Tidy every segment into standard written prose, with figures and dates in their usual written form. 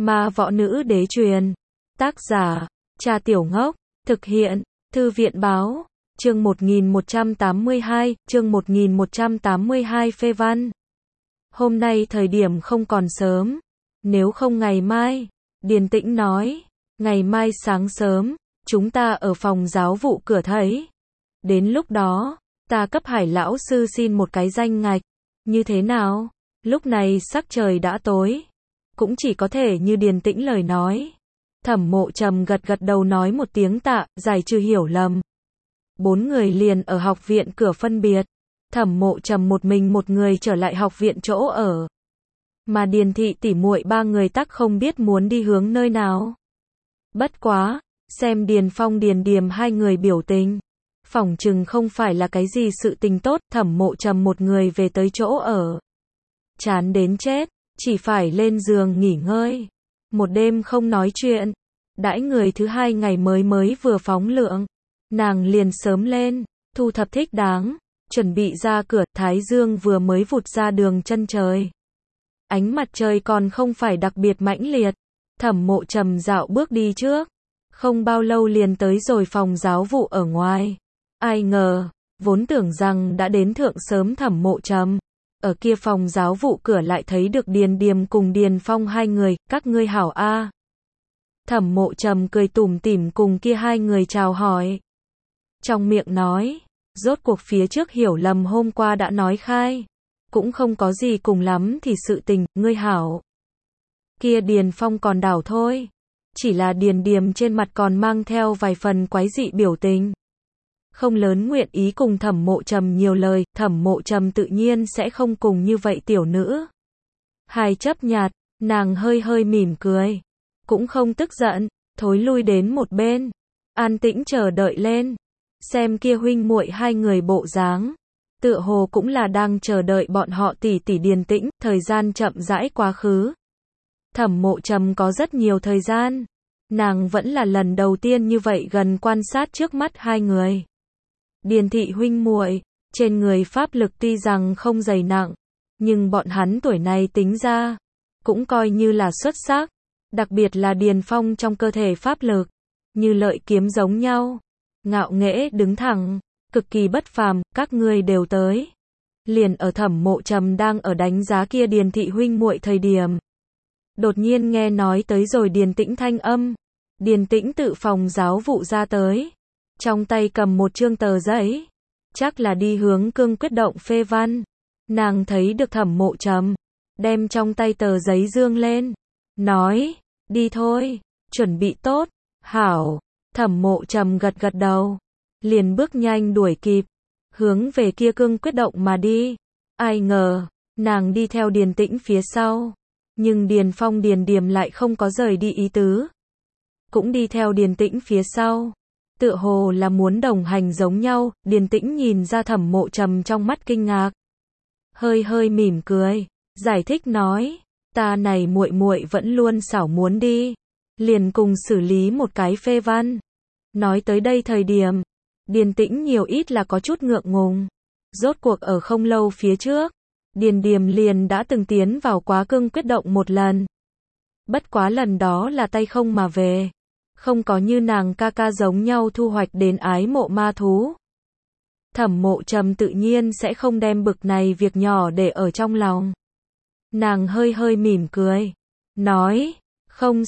Ma võ nữ đế truyền. Tác giả, Trà Tiểu Ngốc. Thực hiện, Thư viện báo. Chương 1182 phê văn. Hôm nay thời điểm không còn sớm. Nếu không ngày mai, Điền Tĩnh nói. Ngày mai sáng sớm, chúng ta ở phòng giáo vụ cửa thấy. Đến lúc đó, ta cấp Hải lão sư xin một cái danh ngạch. Như thế nào? Lúc này sắc trời đã tối. Cũng chỉ có thể như Điền Tĩnh lời nói. Thẩm Mộ Trầm gật gật đầu nói một tiếng tạ, giải trừ hiểu lầm. 4 người liền ở học viện cửa phân biệt. Thẩm Mộ Trầm một mình một người trở lại học viện chỗ ở. Mà Điền thị tỉ muội 3 người tắc không biết muốn đi hướng nơi nào. Bất quá, xem Điền Phong Điền Điềm 2 người biểu tình. Phỏng chừng không phải là cái gì sự tình tốt, Thẩm Mộ Trầm một người về tới chỗ ở. Chán đến chết, chỉ phải lên giường nghỉ ngơi. Một đêm không nói chuyện. Đãi người thứ 2 ngày mới vừa phóng lượng. Nàng liền sớm lên, thu thập thích đáng, chuẩn bị ra cửa, thái dương vừa mới vụt ra đường chân trời. Ánh mặt trời còn không phải đặc biệt mãnh liệt. Thẩm Mộ Trầm dạo bước đi trước. Không bao lâu liền tới rồi phòng giáo vụ ở ngoài. Ai ngờ, vốn tưởng rằng đã đến thượng sớm Thẩm Mộ Trầm. Ở kia phòng giáo vụ cửa lại thấy được Điền Điềm cùng Điền Phong 2 người, các ngươi hảo a. Thẩm Mộ Trầm cười tủm tỉm cùng kia 2 người chào hỏi. Trong miệng nói, rốt cuộc phía trước hiểu lầm hôm qua đã nói khai. Cũng không có gì cùng lắm thì sự tình, ngươi hảo. Kia Điền Phong còn đảo thôi. Chỉ là Điền Điềm trên mặt còn mang theo vài phần quái dị biểu tình. Không lớn nguyện ý cùng Thẩm Mộ Trầm nhiều lời, Thẩm Mộ Trầm tự nhiên sẽ không cùng như vậy tiểu nữ. Hai chấp nhạt, nàng hơi mỉm cười. Cũng không tức giận, thối lui đến một bên. An tĩnh chờ đợi lên. Xem kia huynh muội 2 người bộ dáng. Tựa hồ cũng là đang chờ đợi bọn họ tỷ tỷ Điền Tĩnh, thời gian chậm rãi quá khứ. Thẩm Mộ Trầm có rất nhiều thời gian. Nàng vẫn là lần đầu tiên như vậy gần quan sát trước mắt 2 người. Điền thị huynh muội, trên người pháp lực tuy rằng không dày nặng, nhưng bọn hắn tuổi này tính ra, cũng coi như là xuất sắc. Đặc biệt là Điền Phong trong cơ thể pháp lực, như lợi kiếm giống nhau. Ngạo nghễ đứng thẳng, cực kỳ bất phàm, các ngươi đều tới. Liền ở Thẩm Mộ Trầm đang ở đánh giá kia Điền thị huynh muội thời điểm. Đột nhiên nghe nói tới rồi Điền Tĩnh thanh âm. Điền Tĩnh tự phòng giáo vụ ra tới. Trong tay cầm một chương tờ giấy. Chắc là đi hướng cương quyết động phê văn. Nàng thấy được Thẩm Mộ Trầm. Đem trong tay tờ giấy dương lên. Nói, đi thôi, chuẩn bị tốt. Hảo, Thẩm Mộ Trầm gật gật đầu. Liền bước nhanh đuổi kịp. Hướng về kia cương quyết động mà đi. Ai ngờ, nàng đi theo Điền Tĩnh phía sau. Nhưng Điền Phong Điền Điềm lại không có rời đi ý tứ. Cũng đi theo Điền Tĩnh phía sau. Tựa hồ là muốn đồng hành giống nhau. Điền Tĩnh nhìn ra Thẩm Mộ Trầm trong mắt kinh ngạc. Hơi mỉm cười. Giải thích nói. Ta này muội muội vẫn luôn xảo muốn đi. Liền cùng xử lý một cái phê văn. Nói tới đây thời điểm. Điền Tĩnh nhiều ít là có chút ngượng ngùng. Rốt cuộc ở không lâu phía trước. Điền Điềm liền đã từng tiến vào quá cương quyết động một lần. Bất quá lần đó là tay không mà về. Không có như nàng ca ca giống nhau thu hoạch đến ái mộ ma thú. Thẩm Mộ Trầm tự nhiên sẽ không đem bực này việc nhỏ để ở trong lòng. Nàng hơi mỉm cười. Nói, không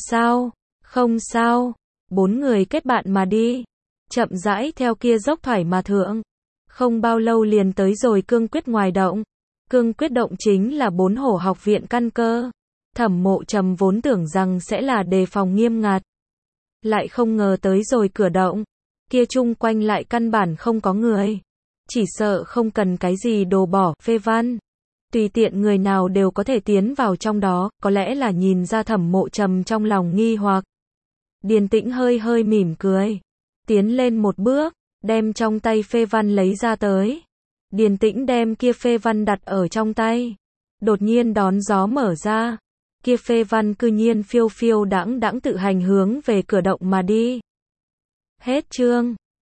sao. 4 người kết bạn mà đi. Chậm rãi theo kia dốc thoải mà thượng. Không bao lâu liền tới rồi cương quyết ngoài động. Cương quyết động chính là 4 hổ học viện căn cơ. Thẩm Mộ Trầm vốn tưởng rằng sẽ là đề phòng nghiêm ngặt. Lại không ngờ tới rồi cửa động. Kia chung quanh lại căn bản không có người. Chỉ sợ không cần cái gì đồ bỏ, phê văn. Tùy tiện người nào đều có thể tiến vào trong đó, có lẽ là nhìn ra Thẩm Mộ Trầm trong lòng nghi hoặc. Điền Tĩnh hơi mỉm cười. Tiến lên một bước, đem trong tay phê văn lấy ra tới. Điền Tĩnh đem kia phê văn đặt ở trong tay. Đột nhiên đón gió mở ra. Kia phê văn cư nhiên phiêu đãng tự hành hướng về cửa động mà đi. Hết chương.